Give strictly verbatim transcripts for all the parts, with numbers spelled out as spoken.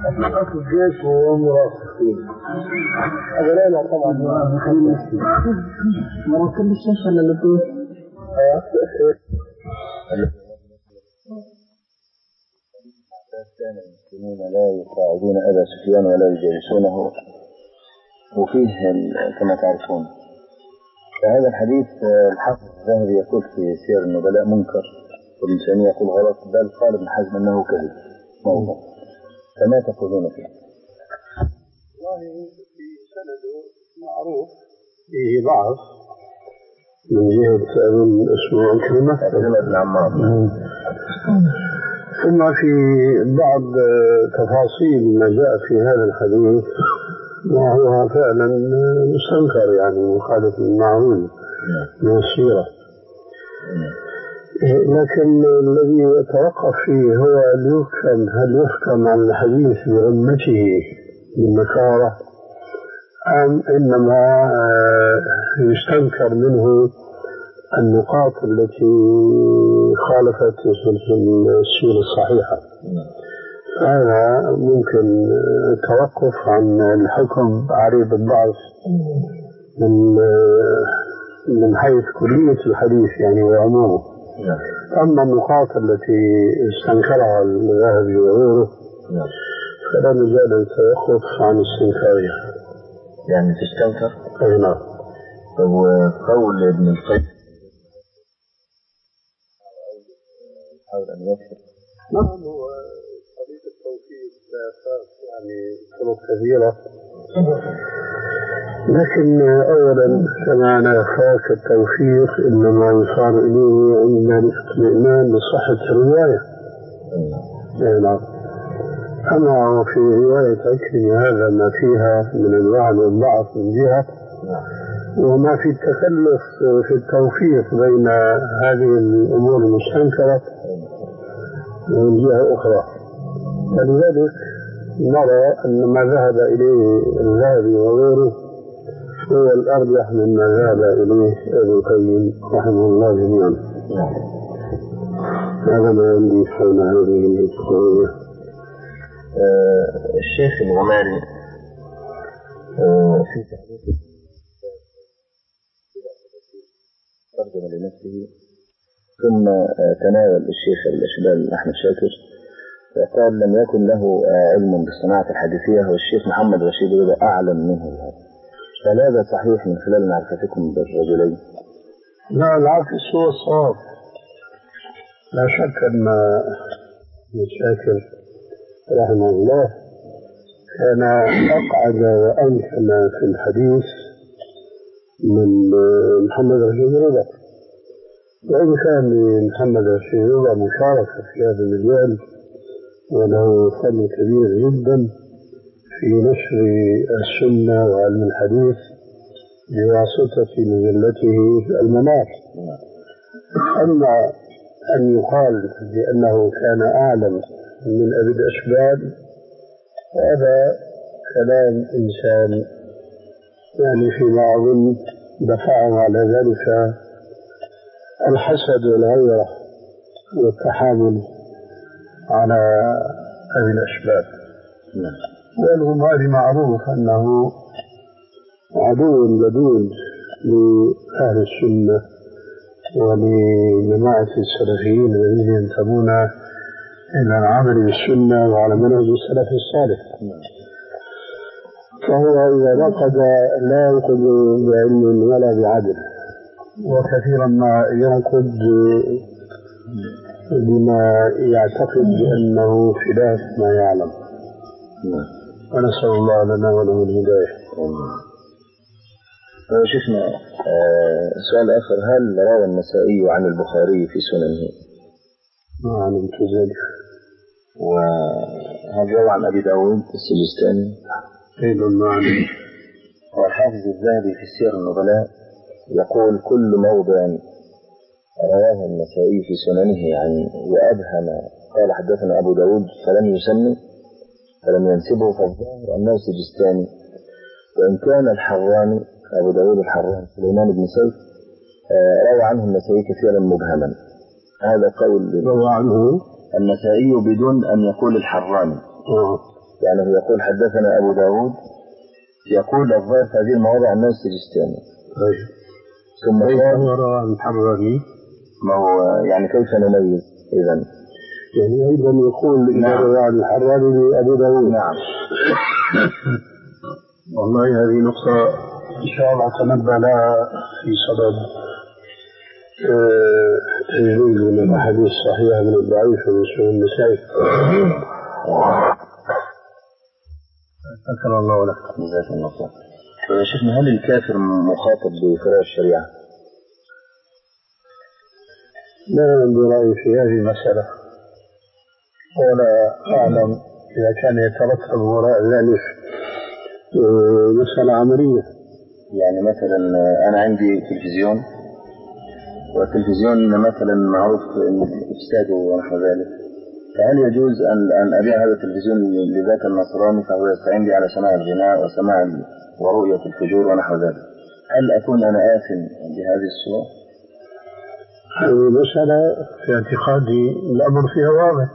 حق الجيش ومرافقين هذا لا طبعا مرافقين الشيخ ولا اللي كان المسلمون لا يقاعدون أبا سفيان ولا يجالسونه، وفيه كما تعرفون. فهذا الحديث الحافظ الذهبي يقول في سير النبلاء منكر، وابن تيمية يقول غلط، بل قال ابن حزم أنه كذب موضوع. فما تقولون فيه؟ والله في سنده معروف فيه ضعف من جهة أبن اسمه عكرمة عكرمة بن عمار، ثم في بعض تفاصيل ما جاء في هذا الحديث وهو فعلا مستنكر، يعني مخالف للمعروف من السيرة. لكن الذي يتوقف فيه هو أن يفهم هل يحكم على الحديث بعمته بالنكارة أم إنما يستنكر منه النقاط التي خالفت السيرة الصحيحة. هذا ممكن التوقف عن الحكم عريض الضعف من من حيث كلية الحديث يعني وعمومه. أما النقاط التي استنكرها الذهبي وغيره فلا مجال للتوقف عن استنكارها. يعني تستنكر؟ أي نعم. وقول ابن القيم حاول أن يكتب. نعم، هو طريق التوفيق يعني طرق كثيرة، لكن أولا كما لا يخاك التوفيق إنما يصار إليه عند الاطمئنان بصحة الرواية. نعم. أما في رواية عكرمة هذا ما فيها من الوعن والضعف من جهة، وما في التكلف في التوفيق بين هذه الأمور المستنكرة من جهة أخرى. فلذلك نرى أن ما ذهب إليه الذهبي وغيره هو الأرجح مما ذهب إليه ابن القيم رحمه الله جميعا. هذا ما عندي حول هذه القضية. آه الشيخ الغماري آه في تحديث ترجم لنفسه، ثم آه تناول الشيخ الأشبال أحمد شاكر فقال لم يكن له آه علم بالصناعة الحديثية، والشيخ محمد رشيد رضا أعلم منه بهذا. فهل هذا صحيح من خلال معرفتكم بالرجلين؟ لا، العكس هو الصواب. لا شك أن شاكر رحمه الله كان أقعد وأمكن في الحديث من محمد رشيد رضا، وإن كان لمحمد رشيد رضا مشاركة في هذا المجال وله فضل كبير جدا في نشر السنة وعلم الحديث بواسطة مجلته المنار. أما أن يقال بأنه كان أعلم من أبي الأشبال هذا كلام إنسان يعني فيما أظن دفعه على ذلك الحسد والغيرة والتحامل على أبي الأشبال. والغماري معروف أنه عدو لدود لأهل السنة ولجماعة السلفيين الذين ينتمون إلى العمل بالسنة وعلى منهج السلف الصالح. فهو إذا نقد لا ينقد بعلم ولا بعدل، وكثيرا ما ينقد بما يعتقد بأنه خلاف ما يعلم. ونسأل الله لنا وله الهداية. شيخنا آه سؤال آخر، هل روى النسائي عن البخاري في سننه؟ ما علمت ذلك. وهل روى عن أبي داود السجستاني؟ أيضا ما علمت. والحافظ الذهبي في سير النبلاء يقول كل موضع رواه النسائي في سننه يعني وأبهم قال حدثنا أبو داود فلم يسمي فلم ينسبه، فالظاهر أنه سجستاني. وإن كان الحراني أبو داود الحراني سليمان بن سيف روى عنه النسائي كثيرا مبهما. هذا قول روى عنه النسائي بدون أن يقول الحراني، يعني هو يقول حدثنا أبو داود، يقول الظاهر في هذه المواضع الناس السجستاني. طيب. ثم قال وراء الحراري. ما هو يعني كيف نميز إذن؟ يعني أيضا يقول إذا نعم. روى عن الحراري لأبو داود. نعم. والله هذه نقطة إن شاء الله تنبه لها في صدد تجريد من الأحاديث الصحيحة من الضعيف من سنن النسائي. أكرم الله لك. جزاك الله خير. يا شيخنا، هل الكافر مخاطب بفروع الشريعة؟ لا عندي رأي في هذه المسألة، ولا أعلم إذا كان يترتب وراء ذلك مسألة عملية. يعني مثلا أنا عندي تلفزيون، والتلفزيون مثلا معروف إفساده ونحو ذلك، فهل يجوز أن أن أبيع هذا التلفزيون لذاك النصراني فهو يستعين بي على سماع الغناء وسماع ورؤية الفجور ونحو ذلك؟ هل أكون أنا آثم بهذه الصورة؟ هذه مسألة في اعتقادي الأمر فيها واضح،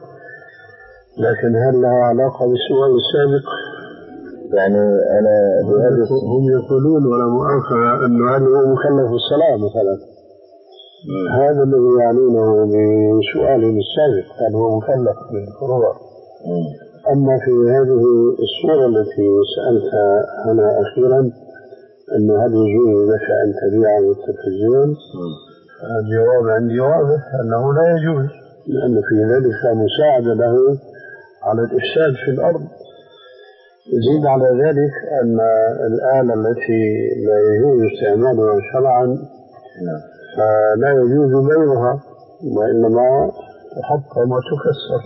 لكن هل لها علاقة بالسؤال السابق؟ يعني أنا هم يقولون ولا مؤاخذة أنه هل هو مكلف بالصلاة مثلا؟ مم. هذا الذي يعنونه بسؤالهم السابق، هل هو مكلف بالفروع؟ أما في هذه الصورة التي سألتها أنا أخيرا، أنه هل يجوز لك أن تبيع التلفزيون؟ الجواب عندي واضح أنه لا يجوز، لأن في ذلك مساعدة له على الإفساد في الأرض. يزيد على ذلك أن الآلة التي لا يجوز استعمالها شرعا فلا يجوز بيعها، وإنما تحطم وتكسر.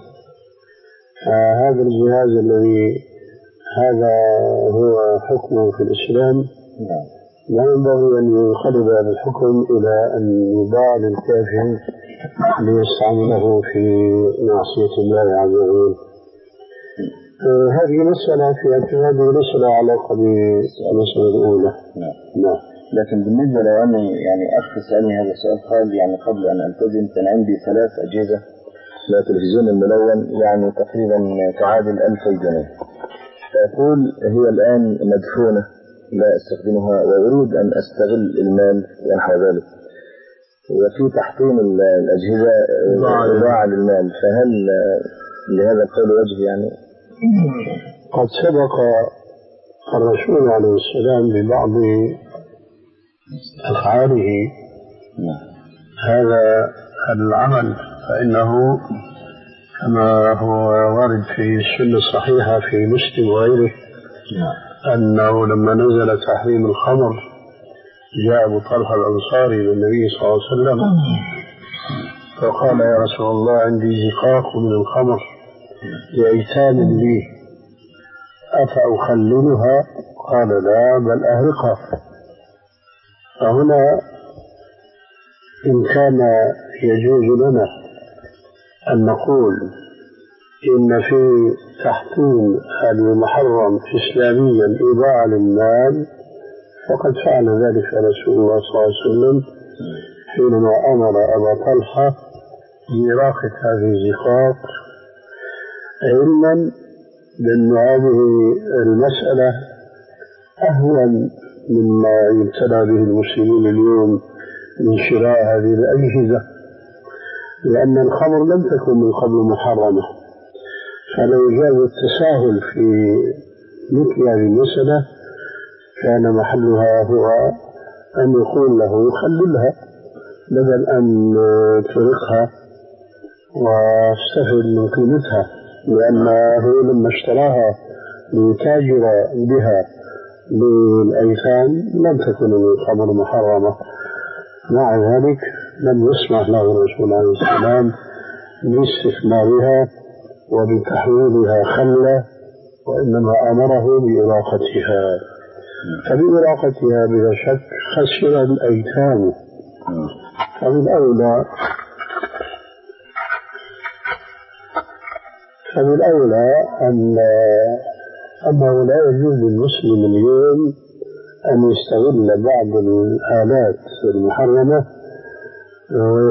فهذا الجهاز الذي هذا هو حكمه في الإسلام لا ينبغي أن ينقلب هذا الحكم إلى أن يباع للكافر ليستعمله في معصية الله عز وجل. آه هذه مسألة في اعتقادي ليس لها علاقة بالمسألة الأولى. نعم. لكن بالنسبة لو أني يعني أخ سألني هذا السؤال قال يعني قبل أن ألتزم كان عندي ثلاث أجهزة للتلفزيون الملون يعني تقريبا تعادل ألفي جنيه، فأقول هي الآن مدفونة لا أستخدمها وأريد أن أستغل المال ونحو ذلك، وفي تحطيم الأجهزة ضاع للمال، فهل لهذا القول وجه؟ يعني قد سبق الرسول عليه السلام ببعض أفعاله هذا العمل، فإنه كما هو وارد في السنة الصحيحة في مسلم وغيره أنه لما نزل تحريم الخمر جاء أبو طلحة الأنصاري للنبي صلى الله عليه وسلم فقال: يا رسول الله عندي زقاق من الخمر لأيتام لي أفأخللها؟ قال: لا، بل أهرقها. فهنا إن كان يجوز لنا أن نقول إن في تحطيم المحرم إسلاميا إضاعة للمال فقد فعل ذلك رسول الله صلى الله عليه وسلم حينما أمر أبا طلحة بإراقة هذه الزقاق، علما بأن هذه المسألة أهون مما يبتلى به المسلمين اليوم من شراء هذه الأجهزة، لأن الخمر لم تكن من قبل محرمة، فلو جاز التساهل في مثل هذه المسألة كان محلها هو أن يقول له يخللها بدل أن ترقها واستفد من قيمتها، لأنه لما اشتراها ليتاجر بها للأيتام لم تكن من الخمر محرمة. مع ذلك لم يسمح له الرسول عليه السلام باستثمارها وبتحويلها خلة، وإنما أمره بإراقتها، فبإراقتها بلا شك خسر الأيتام. فبالأولى فبالأولى أن أنه لا يجوز للمسلم اليوم أن يستغل بعض الآلات المحرمة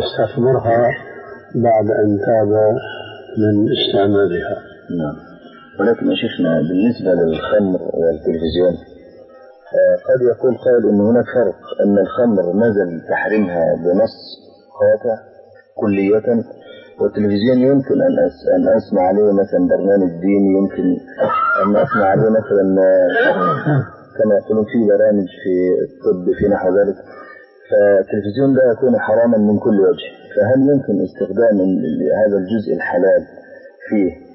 ويستثمرها بعد أن تاب من استعمالها. ولكن يا شيخنا بالنسبة للخمر والتلفزيون قد يقول قائل أن هناك فرق، أن الخمر نزل تحريمها بنص قاطع كلية، والتلفزيون يمكن أن أن أسمع عليه مثلا برنامج ديني، يمكن أن أسمع عليه مثلا كما يقولون في برامج في الطب في نحو ذلك، فالتلفزيون ده يكون حراما من كل وجه. فهل يمكن استخدام هذا الجزء الحلال فيه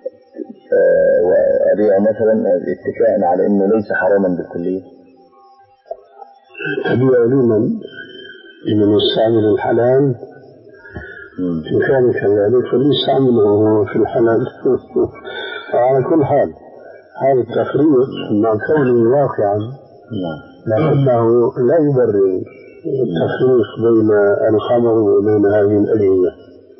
وأبيع مثلا اتكاء على أنه ليس حراما بالكلية؟ أبيع لمن لمن يستعمل الحلال إن كان كذلك فليستعمله في الحلال. وعلى كل حال هذا التفريق مع كونه واقعا لكنه لا يبرر التفريق بين الخمر وبين هذه الأدوية،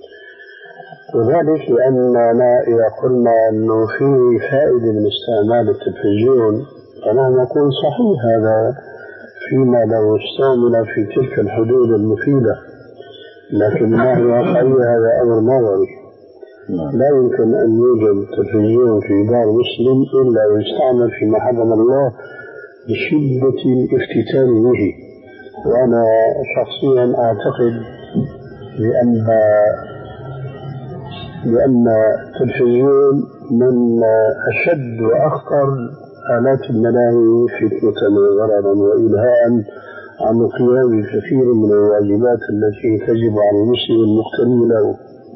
وذلك لأننا إذا قلنا أنه في فائدة من استعمال التلفزيون فنحن نقول صحيح هذا فيما لو استعمل في تلك الحدود المفيدة، لكن ما هي واقعية هذا أمر نظري. لا يمكن أن يوجد تلفزيون في دار مسلم إلا ويستعمل فيما حرم الله بشدة الافتتان به. وأنا شخصيا أعتقد بأن بأن التلفزيون من أشد وأخطر آلات الملاهي فتنة وضررا وإلهاء عن القيام بكثير من الواجبات التي تجب على المسلم المقتني له.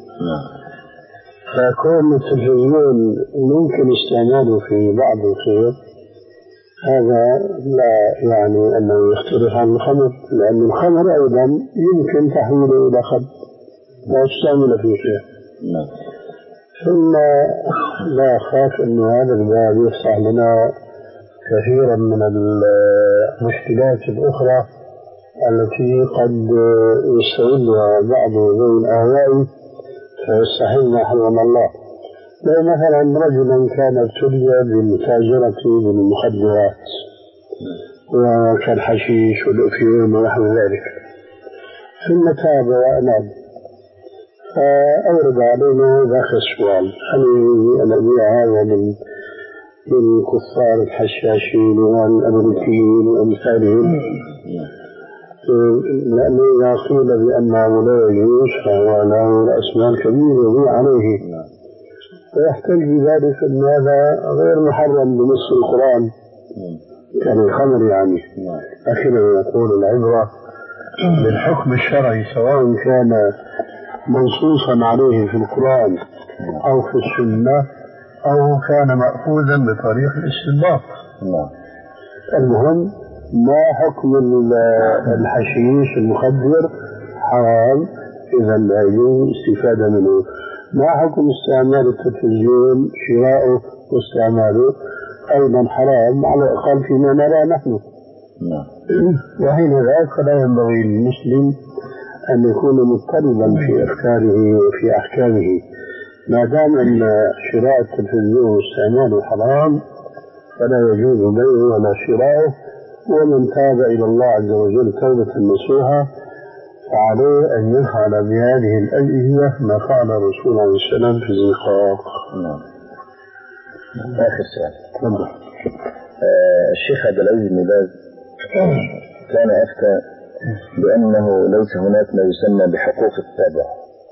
فكون التلفزيون ممكن استعماله في بعض الخير هذا لا يعني أنه يختلف عن الخمر، لأن الخمر أيضا يمكن تحويله إلى خمر ويستعمل في خير. ثم لا أخاف أن هذا الباب يفتح لنا كثيرا من المشكلات الأخرى التي قد يستغلها بعض ذوي الأهواء فيستحل ما حرم الله. لو مثلا رجلا كان ابتلي بالتاجرة بالمخدرات وكالحشيش والأفيون ونحو ذلك، ثم تاب وأناب، فأورد علينا ذاك السؤال: هل أن أبيع هذا من كفار الحشاشين والأمريكيين وأمثالهم؟ لأنه إذا قيل بأنه لا يجوز فهو له الأسماء الكبيرة يبيع عليه، ويحتاج بذلك أن هذا غير محرم بنص القرآن كان الخمر يعني. لكن يقول العبرة بالحكم الشرعي سواء كان منصوصا عليه في القرآن أو في السنة أو كان مأخوذا بطريق الاستنباط. المهم ما حكم الحشيش المخدر؟ حرام، إذا لا يجوز الاستفادة منه. ما حكم استعمال التلفزيون؟ شراؤه واستعماله أيضا حرام على الأقل فيما نرى نحن. وحين ذلك فلا ينبغي للمسلم أن يكون مضطربا في أفكاره وفي أحكامه. ما دام أن شراء التلفزيون واستعماله حرام فلا يجوز بيعه ولا شراؤه، ومن تاب إلى الله عز وجل توبة نصوحا فعليه أن يفعل بهذه الأجهزة ما فعل الرسول عليه السلام في الزقاق. نعم. آخر سؤال. آه الشيخ عبد العزيز بن باز كان أفتى بأنه ليس هناك ما يسمى بحقوق التابع،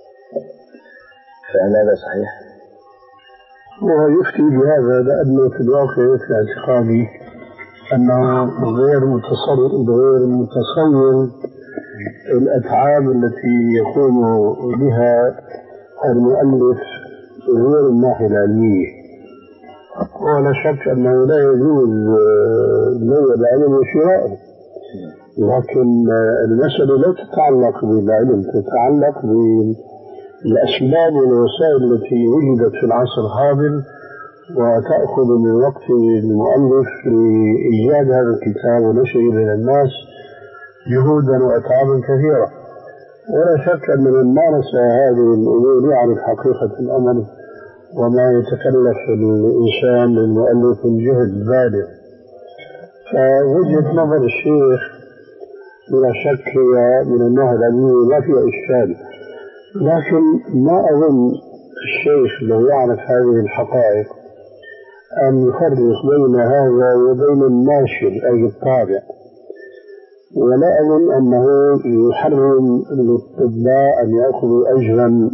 فهل هذا صحيح؟ هو يفتي بهذا لأنه في الواقع في اعتقادي أنه غير متصور غير متصور الأتعاب التي يقوم بها المؤلف غير الناحية العلمية، ولا شك أنه لا يجوز بيع العلم وشراءه، لكن المسألة لا تتعلق بالعلم، تتعلق بالأسباب والوسائل التي وجدت في العصر الحاضر وتأخذ من وقت المؤلف لإيجاد هذا الكتاب ونشره إلى الناس جهودا وأتعابا كثيرة. ولا شك أن من مارس هذه الأمور يعرف حقيقة الأمر وما يتكلف الإنسان المؤلف من جهد بالغ. فوجهة نظر الشيخ بلا شك هي من الناحية العلمية لا فيها إشكال، لكن ما أظن الشيخ لو يعرف هذه الحقائق أن يفرق بين هذا وبين الناشر أي الطابع، ولا أظن أنه يحرم للطباء أن يأخذوا أجرا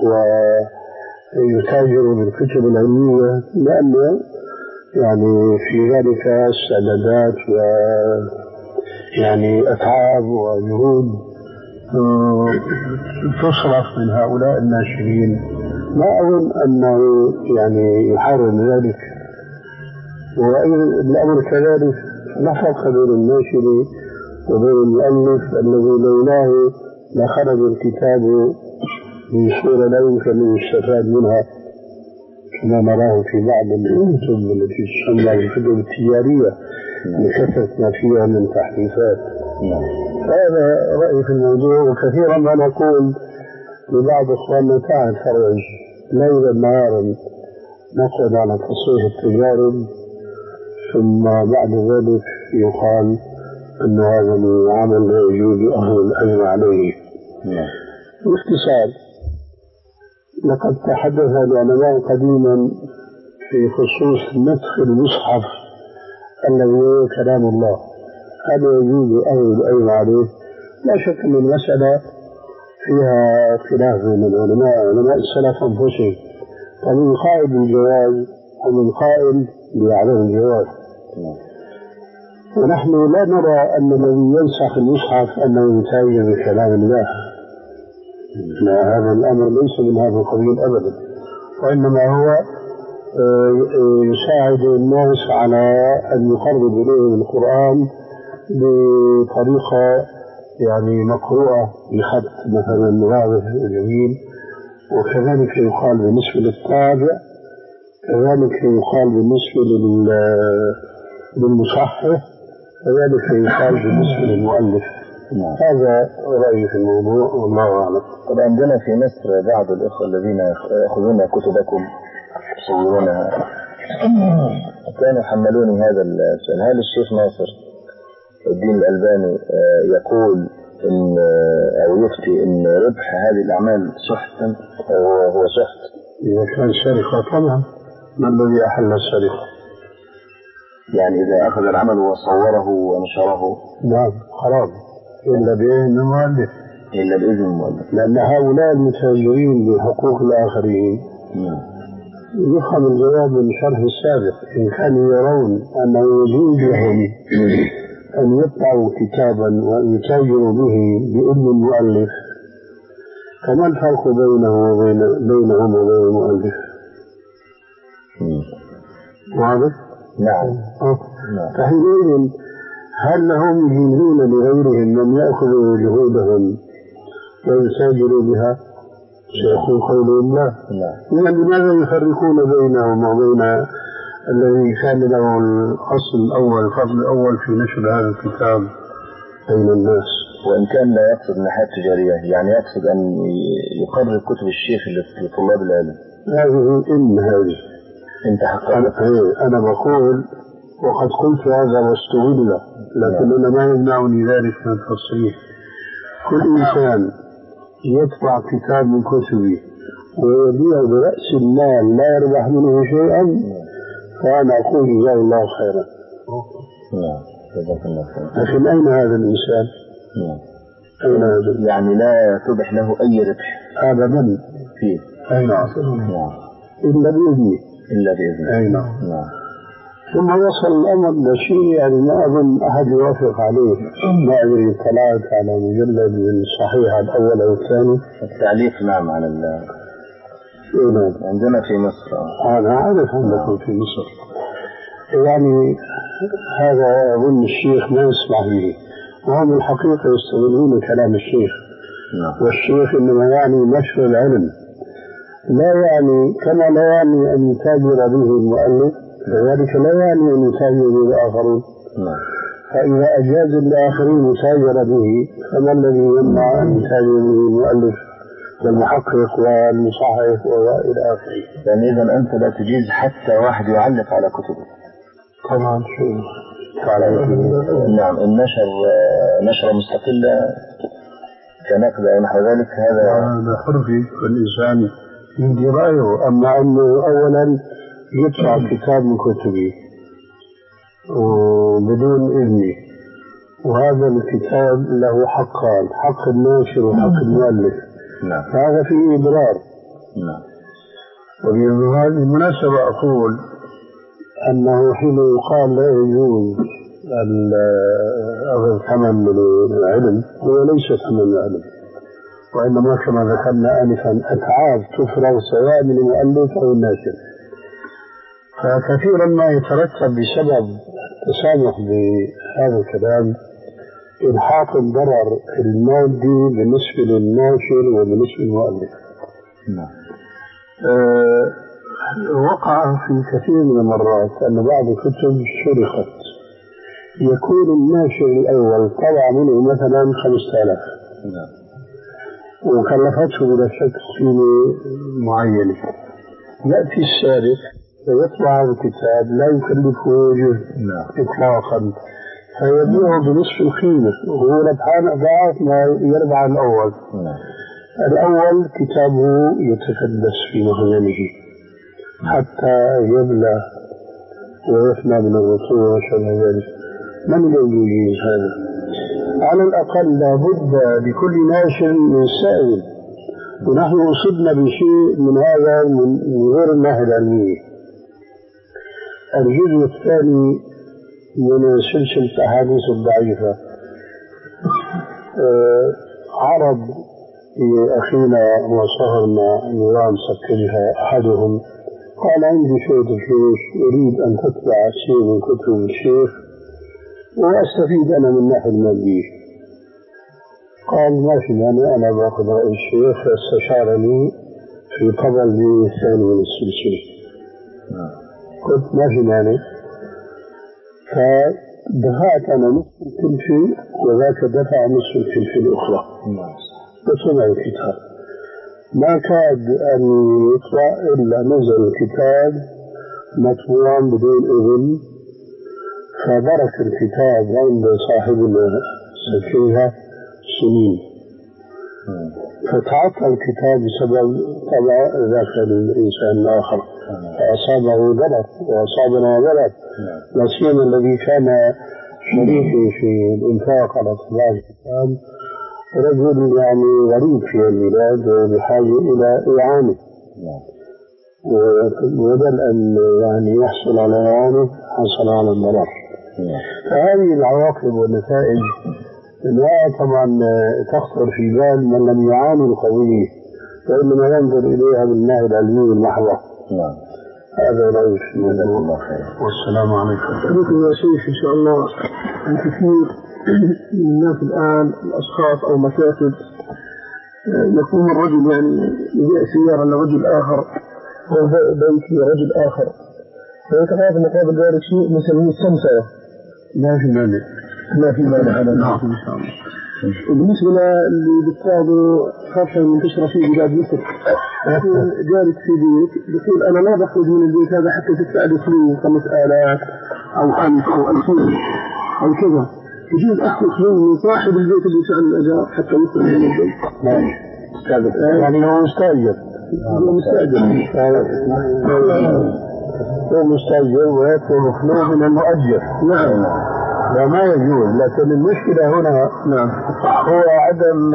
ويتاجروا بالكتب العلمية، لأنه يعني في ذلك استعدادات و يعني أتعاب وجهود تصرف من هؤلاء الناشرين. ما أظن أنه يعني يحرم ذلك. والأمر كذلك لا فرق بين الناشر وبين المؤلف الذي لولاه لخرج الكتاب بصورة لا يمكن أن يستفاد منها كما نراه في بعض الكتب التي تسمى الكتب التجارية لكثرة ما فيها من تحريفات. هذا رأيي في الموضوع. وكثيرا ما نقول لبعض إخواننا تعال فرج ليلا نهارا نقعد على تصحيح التجارب، ثم بعد ذلك يقال أن هذا العمل لا يجوز أخذ الأجر عليه. باختصار، لقد تحدث العلماء قديما في خصوص نسخ المصحف الذي هو كلام الله، هل يجوز أخذ الأجر عليه؟ لا شك أن المسألة فيها خلاف بين العلماء علماء السلف أنفسهم، فمن قائل بالجواز ومن قائل بعدم الجواز. ونحن لا نرى أن الذي ينسخ المصحف أنه يتاجر بكلام الله، لا، هذا الأمر ليس من هذا القبيل أبدا، وإنما هو يساعد الناس على أن يقرب إليهم القرآن بطريقة يعني مقروءة بخط مثلا واضح وجميل. وكذلك يقال بالنسبة للطابع، كذلك يقال بالنسبة للمصحف، كذلك يقال بالنسبة للمؤلف. هذا رأيي في الموضوع والله أعلم. طب عندنا في مصر بعض الإخوة الذين يأخذون كتبكم يصورونها كانوا يحملوني هذا السؤال: هل الشيخ ناصر الدين الألباني يقول إن أو يفتي إن ربح هذه الأعمال سحت أو هو سحت؟ إذا كان سرقة طبعا، ما الذي أحل السرقة؟ يعني إذا أخذ العمل وصوره ونشره نعم حرام، إلا بإذن المؤلف، إلا بإذن المؤلف، لأن هؤلاء المتاجرين بحقوق الآخرين يفهم الجواب من شرح السابق. إن كانوا يرون أنه يجوز لهم أن يطبعوا كتابا وأن يتاجروا به بإذن المؤلف، فما الفرق بينه وبين بينهم وبين المؤلف؟ واضح؟ نعم. فحينئذ هل هم يجيزون لغيرهم من يأخذوا جهودهم ويتاجروا بها؟ سيكون قولهم لا. يعني لماذا يفرقون بينهم وبين الذي كان له الأصل الأول الفضل الأول في نشر هذا الكتاب بين الناس؟ وإن كان لا يقصد ناحية تجارية، يعني يقصد أن يقرر كتب الشيخ لطلاب العلم. هذه إن هذه أنت حقا أنا بقول وقد قلت هذا واستغل، لكن أنا ما يمنعني ذلك من التصريح. كل إنسان يطبع كتاب من كتبه ويبيع برأس المال لا يربح منه شيئا، فأنا أقول جزاه الله خيرا. لكن أين هذا الإنسان؟ أين هذا؟ يعني لا تبح له أي ربح أبدا فيه. أين إلا بإذنه إلا بإذنه. أين ثم وصل الأمر لشيء يعني ما أظن أحد يوافق عليه. ما أدري اطلعت على مجلد من الصحيح الأول أو الثاني التعليق نعم على ال عندنا في مصر. أنا أعرف عندكم في مصر. يعني هذا أظن الشيخ ما يسمع به، وهم الحقيقة يستغلون كلام الشيخ. والشيخ إنما يعني نشر العلم، لا يعني كما لا يعني أن يتاجر به المؤلف وذلك لا يعني أن يتاجر به الآخرون. فإذا أجاز الآخرين يتاجر به فما الذي يمنع أن يتاجر به المؤلف والمحقق والمصحح وإلى آخره؟ يعني إذا أنت لا تجيز حتى واحد يعلق على كتبه؟ طبعا شو نعم. النشر نشرة مستقلة كنقد أو نحو ذلك هذا هذا حر فيه، والإنسان يدي رأيه. أما أنه أولا يدفع كتاب من كتبي وبدون إذني، وهذا الكتاب له حقان، حق الناشر وحق المؤلف. نعم. هذا فيه إضرار. نعم. وبهذه المناسبة أقول أنه حين يقال لا يجوز أخذ ثمن من العلم، هو ليس ثمن العلم، وإنما كما ذكرنا آنفا أتعاب تفرغ سواء من المؤلف أو الناشر. فكثيرا ما يترتب بسبب التسامح بهذا الكلام إلحاق الضرر المادي بالنسبة للناشر وبالنسبة للمؤلف. نعم. أه وقع في كثير من المرات أن بعض الكتب سرقت، يكون الناشر الأول طبع منه مثلا خمسة آلاف وكلفته بلا شك قيمة معينة، يأتي السارق ويطبع هذا الكتاب لا يكلفه جزء إطلاقا، فيبيعه بنصف القيمة وهو ربحان أضعاف ما يربح الأول. الأول كتابه يتكدس في مخزنه حتى يبلى ويفنى من الرطوبة وشبه ذلك. من الذي يجيز هذا؟ على الأقل لابد لكل ناشر من سائل، ونحن أصبنا بشيء من هذا من غير الناحية العلمية. الجزء الثاني من سلسلة أحاديث الضعيفة أه عرض أخينا وصهرنا نظام سكرها أحدهم، قال عندي شوية فلوس أريد أن تطبع شيء من كتب الشيخ وأستفيد أنا من الناحية المادية. قال ما في مانع، أنا باخذ رأي الشيخ، فاستشارني في طبع الجزء الثاني من السلسلة. قلت ما في مانع، فدفعت أنا نصف الكلفة وذاك دفع نصف الكلفة الأخرى وطبع الكتاب. ما كاد أن يطلع إلا نزل الكتاب مطبوعا بدون إذن، فبرك الكتاب عند صاحبنا سكيها سنين، فتعطل الكتاب بسبب طبع ذاك الإنسان الآخر، فأصابه ضرر وأصابنا ضرر، لا سيما الذي كان شريكي في الإنفاق على طباعة الكتاب رجل يعني غريب في البلاد وبحاجة إلى إعانة، وبدل أن يعني يحصل على إعانة حصل على الضرر. فهذه العواقب والنتائج لا طبعا تخطر في بال من لم يعاني القضية، وإنما ينظر إليها بالناحية العلمية المحضة. هذا رأيي في الموضوع. والسلام عليكم. ممكن يا شيخ إن شاء الله الكثير من الناس الآن الأشخاص أو مكاتب يكون الرجل يعني يبيع سيارة لرجل آخر أو بيت لرجل آخر، فيتفاعل مقابل ذلك شيء نسميه سمسرة. ما في مانع، ما في مانع هذا إن شاء الله. وبالنسبة اللي بيتفاعلوا خاصة منتشرة في بلاد مصر، يكون جارك في بيت بيقول أنا لا بخرج من البيت هذا حتى تدفع لي فلوس خمس آلاف أو ألف أو ألفين أو كذا، يجوز أخذ من صاحب البيت اللي يدفع الأجار حتى يدخل من البيت؟ نعم. يعني هو مستأجر. هو مستأجر. هو مستأجر ويدفع مخلوق من المؤجر. نعم. لا ما يجوز، لكن المشكلة هنا نعم هو عدم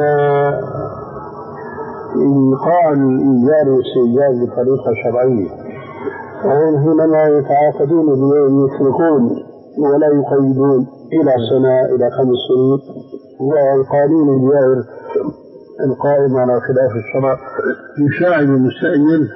إيقاع الإيجار والاستئجار بطريقة شرعية. وهم حينما يتعاقدون يتركون ولا يقيدون إلى سنة إلى خمس سنين، والقانون الجائر القائم على خلاف الشرع يساعد المستأجر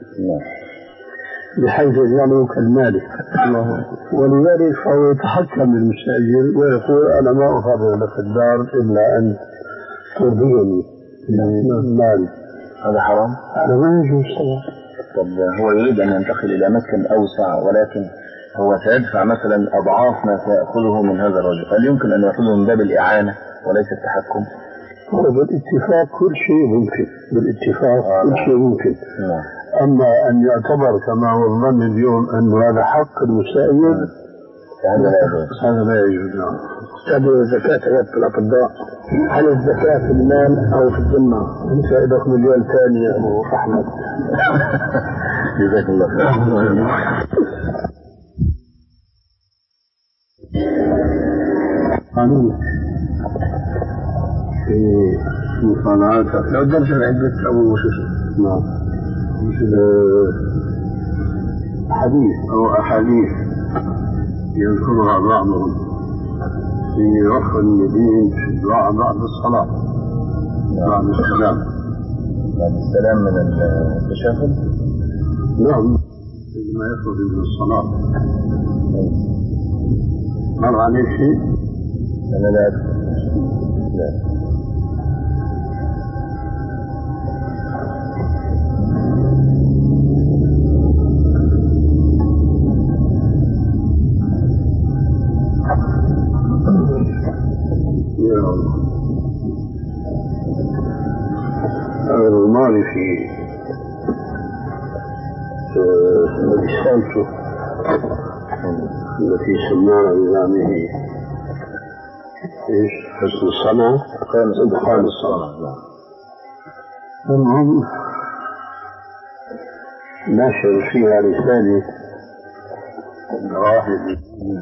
بحيث يجعله كالمالك، ولذلك فهو يتحكم بالمستأجر ويقول أنا ما أفرغ لك الدار إلا أن ترضيني المال. هذا حرام؟ هذا ما يجوز طبعا. طب هو يريد أن ينتقل إلى مسكن أوسع، ولكن هو سيدفع مثلا أضعاف ما سيأخذه من هذا الرجل، هل يمكن أن يأخذه من باب الإعانة وليس التحكم؟ هو بالاتفاق كل شيء ممكن، بالاتفاق آه كل شيء ممكن. نعم. أما أن يعتبر كما هو الظن اليوم أن هذا حق المستأجر هذا لا يجوز. هذا لا يجوز. نعم. تابع الزكاة يد الأطباء، هل الزكاة في المال أو في الذمة؟ أنت إذا مليون ثاني يا أبو أحمد. جزاك الله خير. قانون في مصانعاتها لو درس عدة أو شيء نعم حديث أو أحاديث يذكرها بعضهم في رفع اليدين في الدعاء بعد الصلاة بعد السلام بعد السلام من التشهد. نعم عندما يخرج من الصلاة مر عليه شيء؟ أنا لا أذكر. لا. يا الله الرمالي في رسالته التي سماها بنظامه ايش حسن الصنعة ادخال الصلاة. المهم نشر فيها رسالة واحد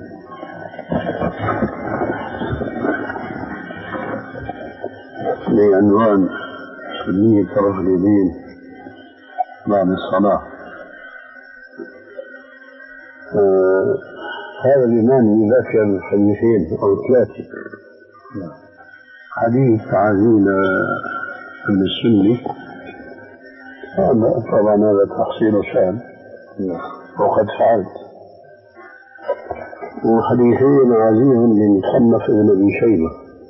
بعنوان سنية رفع اليدين بعد الصلاة. آه هذا الإمام يذكر حديثين أو ثلاثة. حديث عزيز ابن السني طبعا هذا تحصيل شان وقد فعلت، وحديثين عزيز لمصنف ابن أبي شيبة.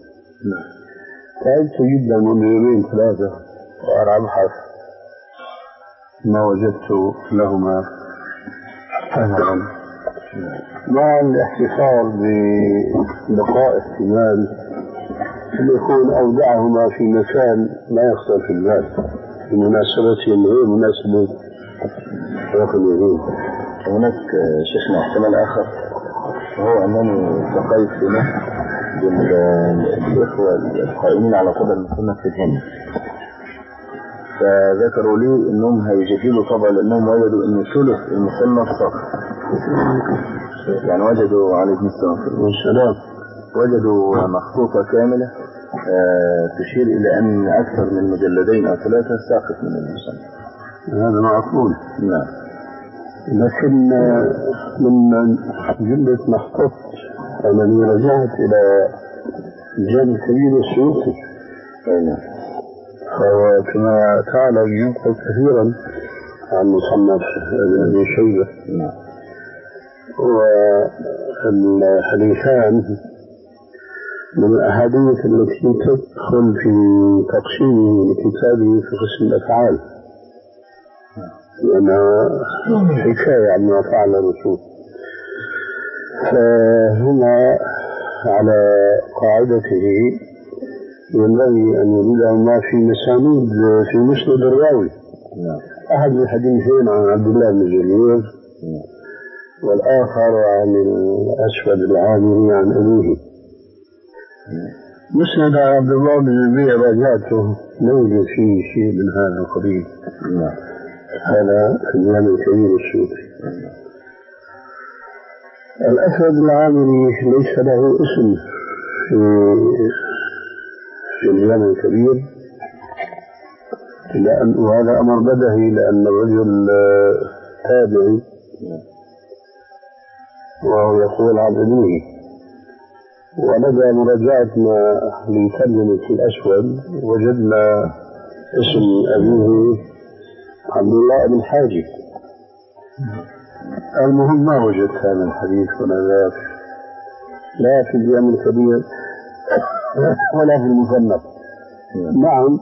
تعبت جدا منذ يومين ثلاثة وأنا أبحث ما وجدت لهما أثرا، مع الاحتفال بلقاء احتمال أن يكون أودعهما في مكان لا يخطر في البال بمناسبتهم غير مناسبة رفع اليدين. هناك شيخنا احتمال آخر وهو أنني التقيت بنا بالإخوة القائمين على قدر المصنف في الهند، فذكروا لي أنهم هيجددوا طبعا لأنهم وجدوا أن ثلث المصنف صفر، يعني وجدوا عليكم السلام وجدوا مخطوطة كاملة تشير إلى أن أكثر من مجلدين أو ثلاثة ساقط من المصنف. هذا معقول. نعم. لكن من جملة مخطوط أنني رجعت إلى الجامع الكبير السيوطي، فهو كما تعلم ينقل كثيرا عن مصنف ابن شيبة، والحديثان من الأحاديث التي تدخل في تقسيمه لكتابه في قسم الأفعال، لأنها حكاية عما فعل الرسول، فهما على قاعدته ينبغي أن يريدهما في مسانيد في مسند الراوي. أحد الحديثين عن عبد الله بن جرير والآخر عن الأسود العامري عن أبيه. مسند عبد الله بن جرير رجعته لا يوجد فيه شيء من هذا القبيل، هذا في الجامع الكبير السيوطي. الأسود العامري ليس له اسم في في الجامع الكبير، لأن وهذا أمر بدهي لأن الرجل تابعي وهو يقول عن أبيه، ولدى مراجعتنا لترجمة الأسود وجدنا اسم أبيه عبد الله بن حاجب. المهم ما وجدت هذا الحديث ولا ذاك لا في الجامع الكبير ولا في المصنف. نعم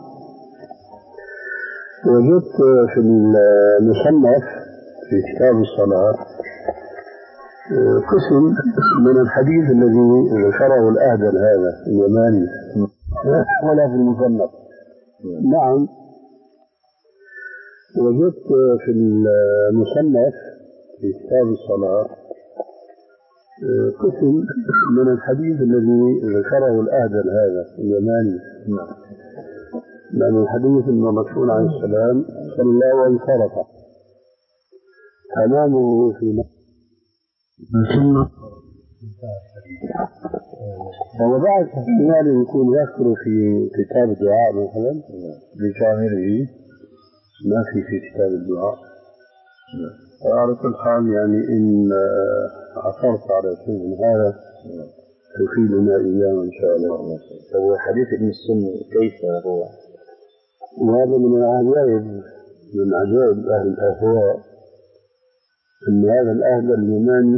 وجدت في المصنف في كتاب الصلاة قسم من الحديث الذي ذكره الأهدل هذا اليماني ولا في المصنف. نعم وجدت في المصنف في كتاب الصلاة قسم من الحديث الذي ذكره الأهدل هذا اليماني، لأن الحديث إنه مشهور عن السلام صلى وانصرف، تمامه في ثم هو بعد احتمال يكون يذكر في كتاب الدعاء مثلا بكامله، ما في في كتاب الدعاء. وعلى كل حال يعني إن عثرت على شيء من هذا تفيدنا إياه إن شاء الله. هو حديث ابن السني كيف هو؟ وهذا من العجائب من عجائب أهل الأهواء أن هذا الأهل اليماني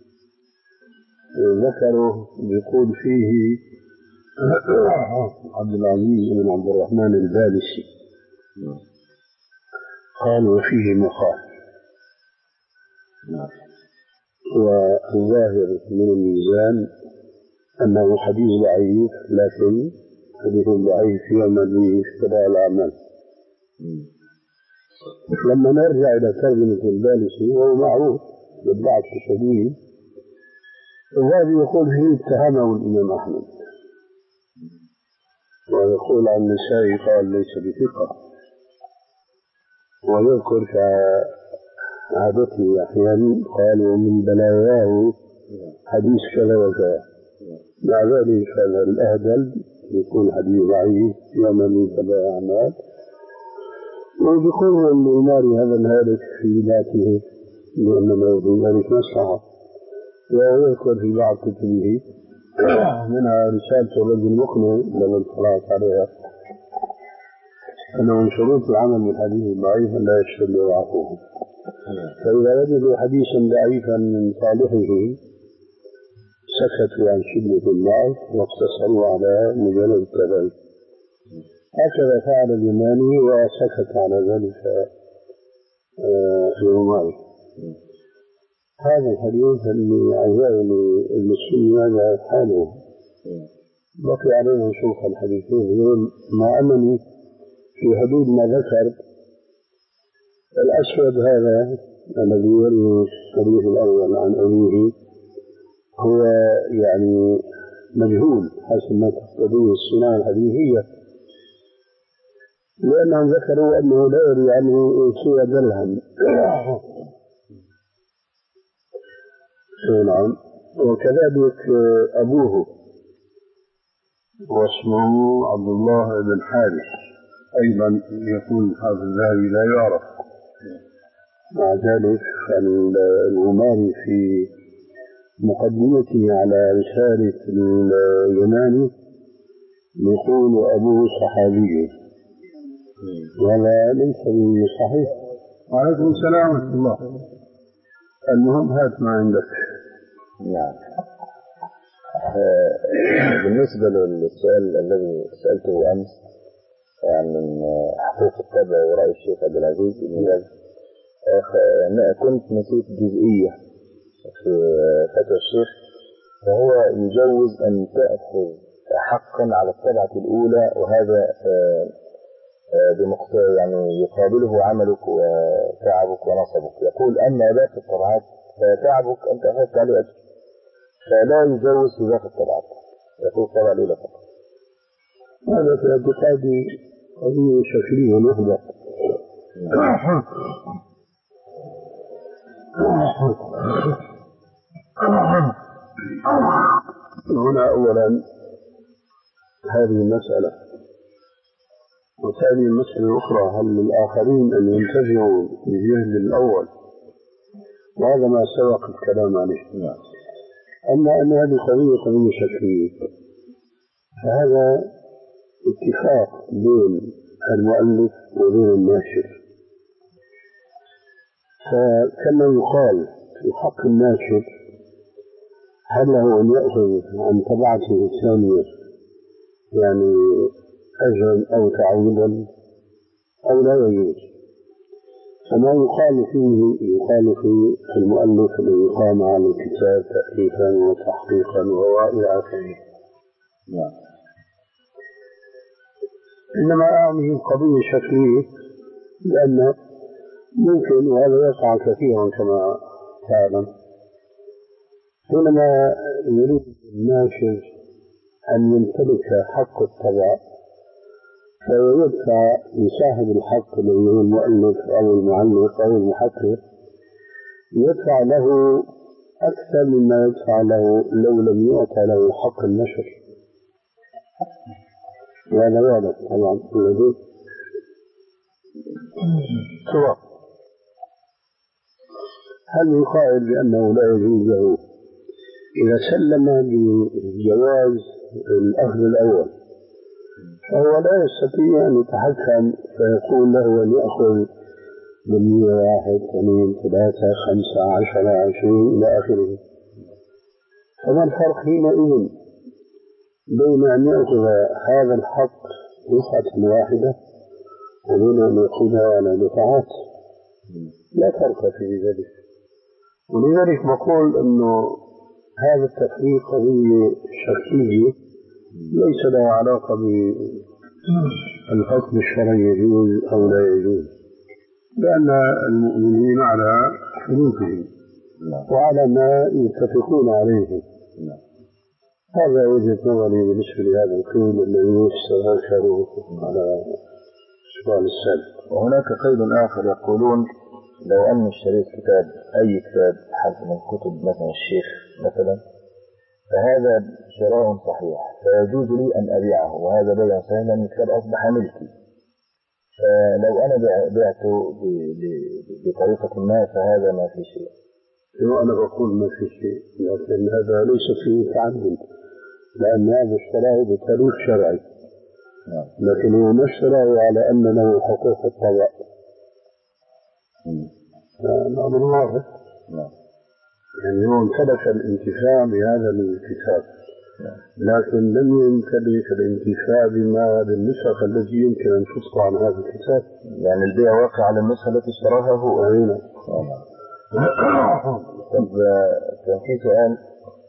ذكروا يقول فيه عبد العزيز بن عبد الرحمن البالسي قال وفيه مقال، والظاهر من الميزان أنه حديث ضعيف، لكن حديث ضعيف يعمل باختبار الأعمال. لما نرجع إلى ترجمة البالسي وهو معروف بالضعف الشديد، الذي يقول فيه اتهمه الإمام أحمد، ويقول عن النسائي قال ليس بثقة، ويذكر كعادته أحيانا قال ومن بلاياه حديث كذا وكذا. مع ذلك هذا الأهدل يكون حديث ضعيف يعمل تبع أعمال، ويقول أن يماري هذا الهالك في ذاته لأنه في ذلك مصلحة. ويذكر في بعض كتبه منها رسالة الرجل المقنع لمن اطلعت عليها أنه من شروط العمل بالحديث الضعيف لا يشتد ضعفه. فإذا وجدوا حديثا ضعيفا من صالحه سكتوا عن شدة الضعف واقتصروا على مجرد التبعيد. هكذا فعل اليماني وسكت على ذلك اليماني. هذا الحديث اللي عزائي المسلمين هذا حاله بقي عليه نشوف الحديثين، مع أنني في حدود ما ذكر الأسود هذا الذي يروي الحديث الأول عن أبيه هو يعني مجهول حسب ما تقتضيه الصناعة الحديثية، لأنهم ذكروا أنه لا يروي عنه سوى درهم. نعم. وكذلك أبوه واسمه عبد الله بن حارث أيضا يكون هذا الذهبي لا يعرف. مع ذلك الغماري في مقدمته على رسالة اليماني يقول أبوه صحابي، وهذا ليس بصحيح. وعليكم السلام ورحمة الله. المهم هات ما عندك. نعم. بالنسبة للسؤال الذي سألته أمس عن يعني حقوق التبع ورأي الشيخ عبد العزيز بن باز، كنت نسيت جزئية في فتوى الشيخ، فهو يجوز أن تأخذ حقا على التبعة الأولى، وهذا بمقتضى يعني يقابله عملك وتعبك ونصبك. يقول أما باقي الطبعات فتعبك أنت أخذت عليه أجر، فلا يجوز في باقي الطبعات، يقول الطبعة الأولى فقط. هذا في اعتقادي قضية شكلية وحدة. هنا أولا هذه المسألة، وثاني المسألة الأخرى هل للآخرين أن ينتفعوا بجهل الأول، وهذا ما سبق الكلام عليه. أما أن هذه قضية قضية شكلية، فهذا اتفاق بين المؤلف وبين الناشر. فكما يقال في حق الناشر هل له أن يأخذ عن تبعته الثانية يعني أجرا أو تعويضا أو لا يجوز؟ فما يقال فيه يقال في المؤلف الذي قام على الكتاب تأليفا وتحقيقا وإلى آخره. إنما أعني قضية شكلية، لأن ممكن وهذا يقع كثيرا كما تعلم حينما يريد الناشر أن يمتلك حق الطبع فيدفع لصاحب الحق الذي هو المؤلف أو المعلق أو المحقق يدفع له أكثر مما يدفع له لو لم يؤتى له حق النشر. وهذا واضح طبعا الذي سواء. هل يقال بأنه لا يجوز له إذا سلم بجواز الأخذ الأول فهو لا يستطيع أن يتحكم فيقول له أن يأخذ بالمية واحد اثنين ثلاثة خمسة عشرة عشرين إلى آخره؟ فما الفرق حينئذ بين أن يأخذ هذا الحق دفعة واحدة وبين أن يأخذها على دفعات؟ لا فرق في ذلك. ولذلك بقول أنه هذا التفريق قضية شرعية ليس له علاقة بالحكم الشرعي يجوز أو لا يجوز، لأن المؤمنين على حدودهم وعلى ما يتفقون عليه. هذا وجهة نظري بالنسبة لهذا القول الذي يستذكر على سؤال السابق. وهناك قيد آخر يقولون لو أن اشتريت كتاب أي كتاب حرف من كتب مثلا الشيخ مثلا فهذا شراء صحيح فيجوز لي أن أبيعه وهذا بيع صحيح لأن الكتاب أصبح ملكي، فلو أنا بعته بطريقة ما فهذا ما في شيء. أنا بقول ما في شيء، لكن هذا ليس فيه تعدد لأن هذا اشتراه بطريق شرعي، لكن هو ما اشتراه على أن له حقوق الطبع. الأمر واضح. يعني هو امتلك الانتفاع بهذا الكتاب لكن لم يمتلك الانتفاع بما بالنسخ التي يمكن أن تطبع عن هذا الكتاب. يعني البيع واقع على النسخة التي اشتراها هو. أين؟ طب كان في سؤال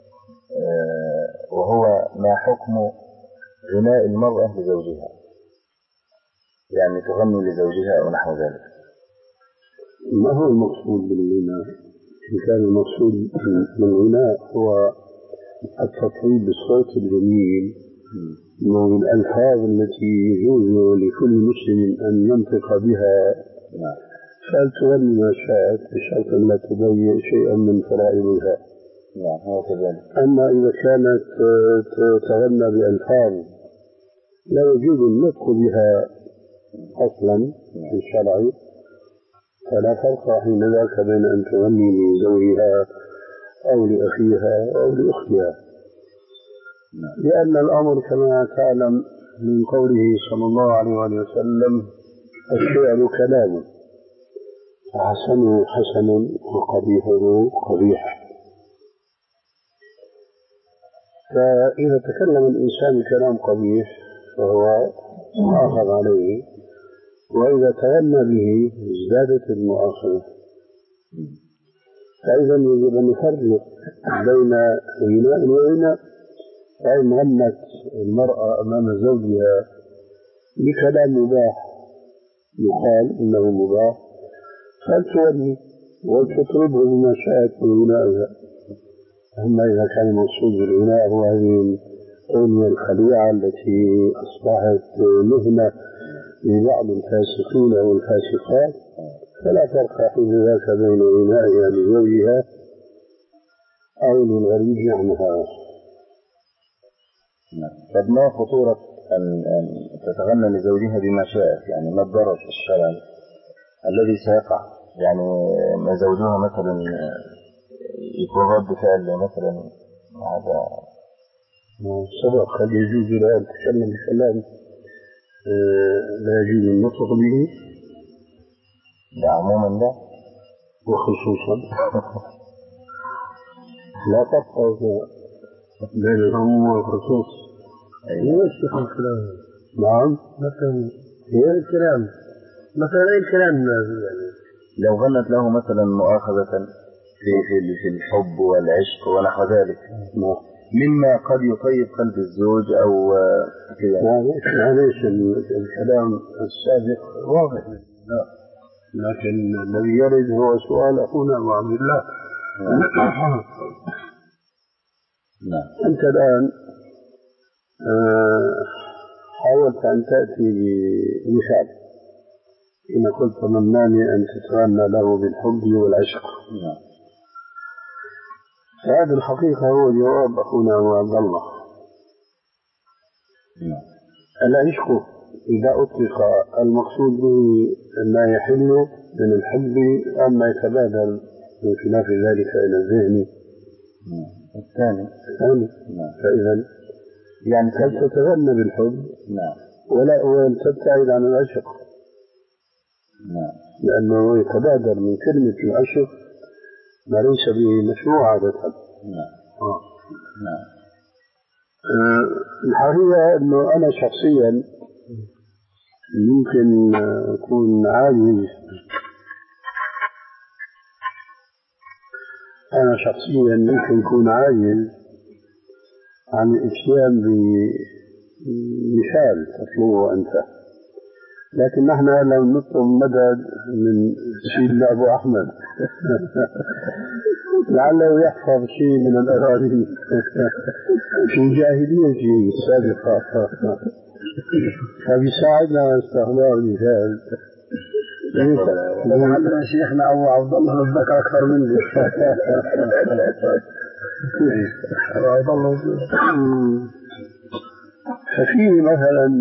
وهو ما حكم غناء المرأة لزوجها؟ يعني تغني لزوجها أو نحو ذلك. ما هو المقصود بالغناء؟ إن كان المقصود بالغناء هو التطريب بالصوت الجميل من الألفاظ التي يجوز لكل مسلم أن ينطق بها فلتغني ما شاءت بشرط أن لا تضيع شيئا من فرائضها. أما إذا كانت تغنى بألفاظ لا يجوز النطق بها أصلا في الشرع فلا فرق حين ذاك بين أن تغني لزوجها أو لأخيها أو لأختها، لأن الأمر كما تعلم من قوله صلى الله عليه وسلم الشعر كلام حسنه حسن وقبيحه قبيح. فإذا تكلم الإنسان كلام قبيح فهو مؤاخذ عليه، وإذا تغنى به ازدادت المؤاخذة. فإذا يجب أن نفرق بين غناء وغناء. فإن غنت المرأة أمام زوجها بكلام مباح يقال إنه مباح فلتغني وتطربه بما شاءت من غنائها. أما إذا كان المقصود بالغناء هو هذه الأغنية الخليعة التي أصبحت مهنة لبعض الفاسقين أو الفاسقات فلا فرق حين ذاك بين غنائها لزوجها أو للغريب عنها. طب ما خطورة أن تتغنى لزوجها بما شاءت؟ يعني ما الضرر الشرعي الذي سيقع؟ يعني ما زوجها مثلا يكون رد فعل مثلا هذا سبق هل يجوز لها أن تتكلم بكلام لا يجوز النطق به؟ لا عموما لا وخصوصا لا تفرق بين العموم والخصوص. ايش يخص الكلام؟ نعم مثلا غير الكلام مثلا اي الكلام يعني لو غنت له مثلا مؤاخذة في في في الحب والعشق ونحو ذلك مما قد يطيب قلب الزوج أو كذا. معليش الكلام السابق واضح لا. لكن الذي يرد هو سؤال أخونا أبو عبد الله. نعم. أنت الآن حاولت أن تأتي بمثال إن قلت تمناني أن تتغنى له بالحب والعشق. نعم. هذه الحقيقة هو جواب أخونا أبو عبد الله. العشق إذا أطلق المقصود به ما يحل من الحب أما يتبادل من خلاف ذلك إلى الذهن الثاني الثاني فإذا يعني قد تتغنى بالحب ولا وتبتعد عن العشق لأنه يتبادل من كلمة العشق ما ليس به مشروع عادة. آه. آه الحقيقة أنه أنا شخصيا ممكن أكون عاجز أنا شخصيا ممكن أكون عاجز عن الإتيان بمثال تطلبه أنت، لكن نحن لم نطلب مدد من سيدنا أبو أحمد لعله يحفظ شيء من الأراضي في جاهليته السابقة فبيساعدنا استخدام المثال. عندنا شيخنا أبو عبد الله نتذكر أكثر مني عبد الله. ففي مثلا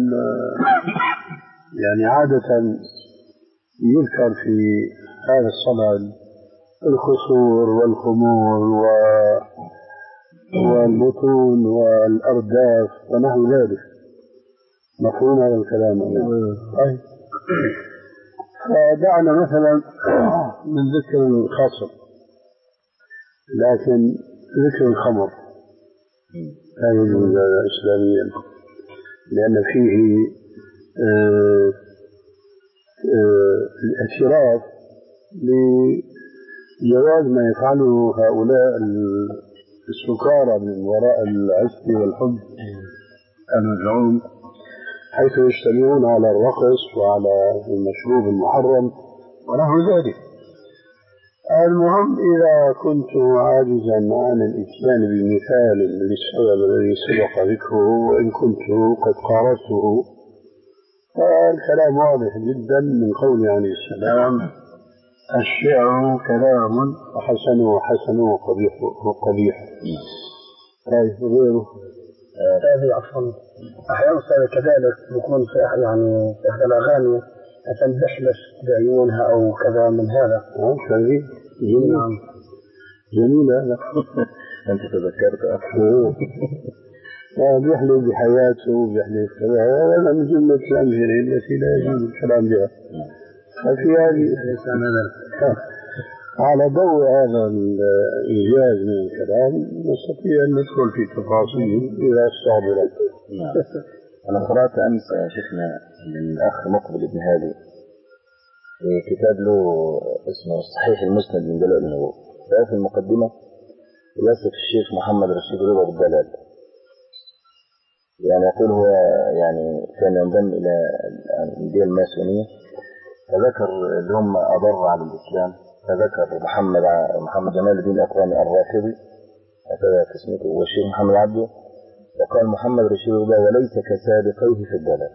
يعني عادة يذكر في هذا الصدد الخصور والخمور والبطون والأرداف ونحو ذلك. مفهوم هذا الكلام؟ طيب فدعنا مثلا من ذكر الخصر، لكن ذكر الخمر لا يجوز إسلاميا لأن فيه آه آه الاعتراف بجواز ما يفعله هؤلاء السكارى من وراء العشق والحب المزعوم، حيث يجتمعون على الرقص وعلى المشروب المحرم ونحو ذلك. المهم إذا كنت عاجزا عن الإتيان بمثال للسبب الذي سبق ذكره وإن كنت قد قارسته فالكلام واضح جدا من قول عليه السلام: الشعر كلام وحسنه حسن وقبيحه قبيح. طيب غيره هذه عفوا أحيانا كذلك بيكون في يعني في إحدى الأغاني مثلا بحلف بعيونها أو كذا من هذا. اه شيء جميل جميل هذا أنت تذكرت أه بيحلف بحياته بيحلف كذا، هذا من جملة الأمثلة التي لا يجوز الكلام بها. ففي هذه على ضوء هذا الإيجاز من الكلام نستطيع أن ندخل في تفاصيل إذا استعبرت. أنا قرأت أمس يا شيخنا للأخ مقبل ابن هادي كتاب له اسمه صحيح المسند من دلائل النبوة، في المقدمة يصف الشيخ محمد رشيد رضا بالدلال، يعني يقول هو يعني كان ينضم إلى الأندية الماسونية، فذكر اللي هم أضر على الإسلام، فذكر محمد محمد جمال الدين الأقراني الرافضي هكذا تسميته والشيخ محمد عبده، وقال محمد رشيد رضا وليس كسابقيه في الدلال.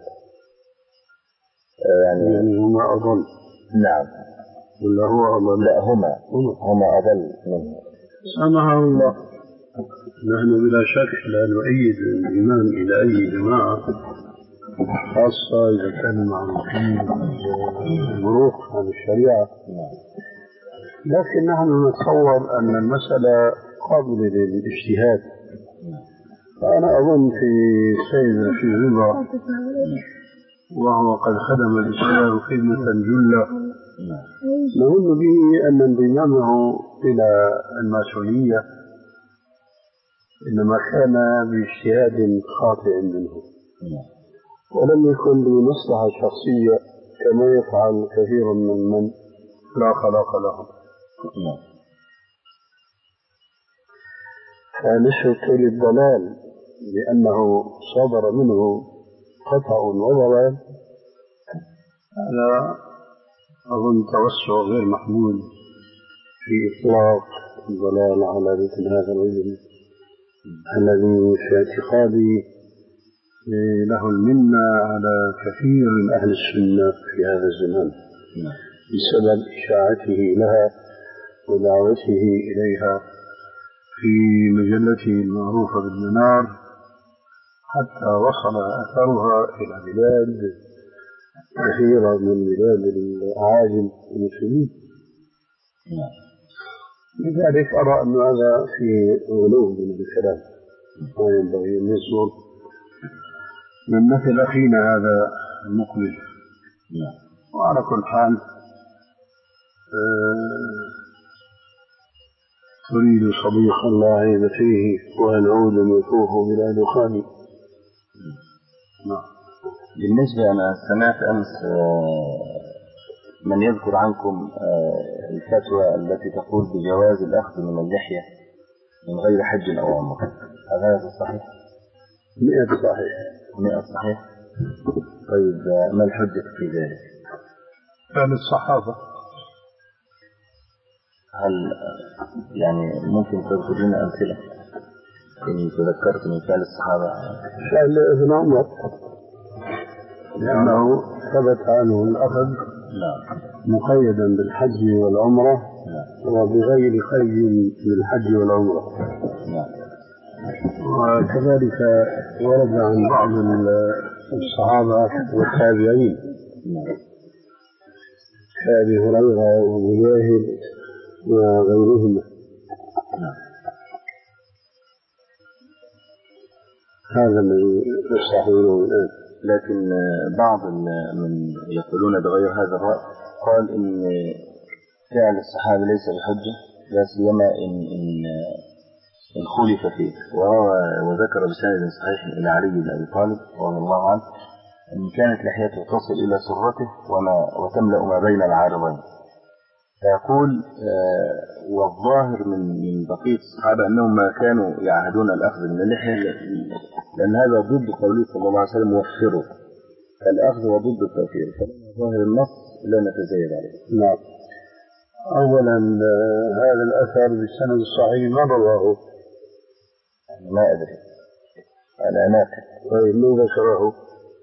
يعني, يعني هما أضل. نعم. ولا هو أضل؟ لا هما هما أضل منه. سامحه الله. نحن بلا شك لا نؤيد الإيمان إلى أي جماعة، خاصة إذا كان مع المروق عن الشريعة، لكن نحن نتصور أن المسألة قابلة للاجتهاد. فأنا أظن في سيد رشيد رضا وهو قد خدم الإسلام خدمة جلة نظن به أن انضمامه إلى الماسونية إنما كان باجتهاد خاطئ منه ولم يكن لمصلحة شخصية كما يفعل كثير من من لا خلاق لهم. فنشهد للضلال لأنه صدر منه خطأ وضلال، هذا أظن توسع غير محمود في إطلاق الضلال على مثل هذا العلم الذي في اعتقادي له المنة على كثير من أهل السنة في هذا الزمان بسبب إشاعته لها ودعوته إليها في مجلته المعروفة بالمنار حتى وصل أثرها إلى بلاد كثيرة من بلاد العاجم المسلمين. لذلك أرى أن هذا في غلو من الكلام، ما ينبغي أن يصدر من مثل أخينا هذا المقبل. وعلى كل حال تريد صديقا لا عيب فيه وأن عود يطوف بلا دخان. نعم. بالنسبة أنا سمعت أمس من يذكر عنكم الفتوى التي تقول بجواز الأخذ من اللحية من غير حج أو عمرة، هذا صحيح؟ مئة صحيح. مئة صحيح. طيب ما الحجة في ذلك؟ كان الصحابة. هل يعني ممكن تذكرين أمثلة إني تذكرت من فعل الصحابة؟ فعل ابن عمر لأنه ثبت عنه الأخذ مقيدا بالحج والعمرة وبغير قيد بالحج والعمرة. وكذلك ورد عن بعض الصحابة والتابعين كأبي هريرة ومجاهد وغيرهما. هذا الذي يستحيله الآن. لكن بعض من يقولون بغير هذا الرأي قال إن فعل الصحابة ليس بحجة لا سيما إن, إن, إن خلف فيه، وذكر بسند صحيح إلى علي بن أبي طالب رضي الله عنه أن كانت لحيته تصل إلى سرته وما وتملأ ما بين العارضين. فيقول آه والظاهر من من بقية الصحابة أنهم ما كانوا يعهدون الأخذ من اللحية، لأن هذا ضد قوله صلى الله عليه وسلم وفروا، الأخذ وضد التوفير، فظاهر النص لا نتزايد عليه. نعم. أولا هذا الأثر بالسند الصحيح ما رواه؟ ما أدري، أنا ناقل. طيب من ذكره؟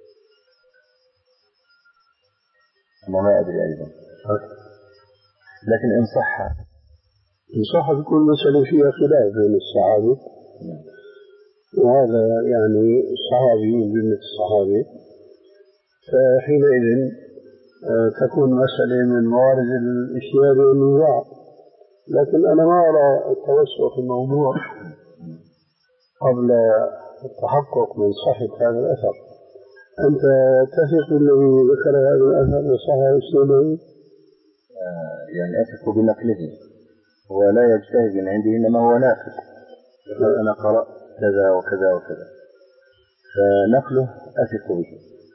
أنا ما أدري أيضا، لكن إن صح إن صح بيكون مسألة فيها خلاف بين الصحابة، وهذا يعني صحابي من جملة الصحابة، فحينئذ تكون مسألة من موارد الإشياء والنزاع. لكن أنا ما أرى التوسع في الموضوع قبل التحقق من صحة هذا الأثر. أنت تثق بالذي ذكر هذا الأثر وصحة إسلامه؟ يعني أثق بنقله، هو لا يجتهد من عندي إنما هو ناقل، أنا قرأت كذا وكذا وكذا، فنقله أثق به.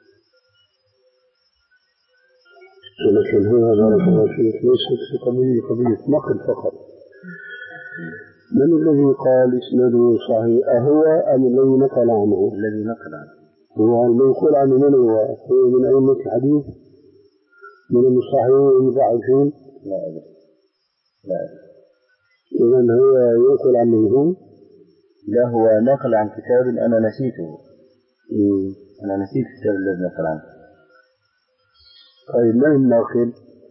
ولكن هو بارك الله فيك ليست في قضية قضية نقل فقط. من الذي قال إسناده صحيح؟ أهو أم الذي نقل عنه؟ الذي نقل عنه هو المنقول عنه. من هو؟ هو من أئمة الحديث؟ من المصححين والمضاعفين؟ لا أدري لا أدري. إذن هو ينقل عن مجهول؟ لا، هو نقل عن كتاب أنا نسيته. مم. أنا نسيت الكتاب الذي نقل عنه. طيب من الناقل؟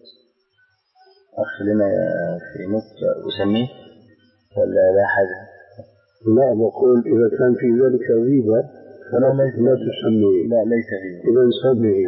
أخ لنا في مصر أسميه ولا لا حاجة؟ لا، بقول إذا كان في ذلك غيبة فلا لا تسميه. لا ليس غيبة. إذا سميه.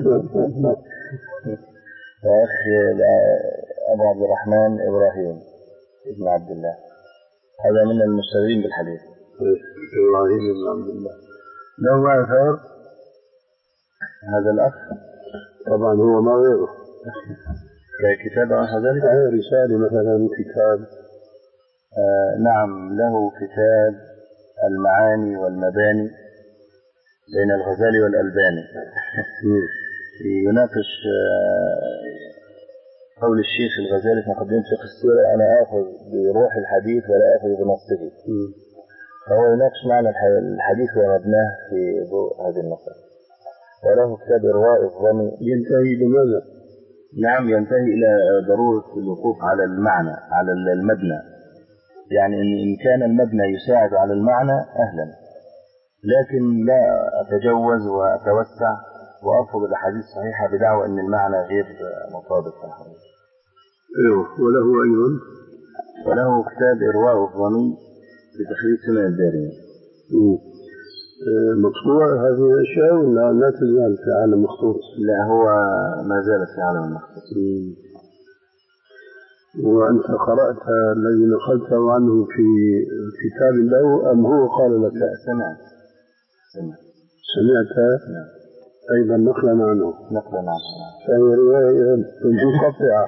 أخ أبو عبد الرحمن إبراهيم ابن عبد الله، هذا من المشتغلين بالحديث. إبراهيم ابن عبد الله له أثر. هذا الأخ طبعا هو ما غيره ككتاب عن هذا رسالة مثلا كتاب. آه نعم، له كتاب المعاني والمباني بين الغزالي والألباني. يناقش آه قول الشيخ الغزالي في مقدمة فقه السيرة أنا آخذ بروح الحديث ولا آخذ بنصه، فهو يناقش معنى الحديث ومبناه في ضوء هذه النصر. وله كتاب إرواء الظمي ينتهي بماذا؟ نعم، ينتهي إلى ضرورة الوقوف على المعنى على المبنى، يعني إن كان المبنى يساعد على المعنى أهلا، لكن لا أتجوز وأتوسع وأرفض الأحاديث الصحيحة بدعوى أن المعنى غير مطابق الحديث. أيوه. وله أيضا وله كتاب إرواء الظمي بتخريج سنة الدارمي. مطبوع هذه الأشياء ولا لا تزال في عالم مخطوط؟ لا هو ما زال في عالم المخطوط. وأنت قرأت الذي نقلته عنه في كتاب له أم هو قال لك؟ لا سمعت سمعت سمعت نعم. أيضا نقلا عنه نقلا عنه فهي رواية منقطعة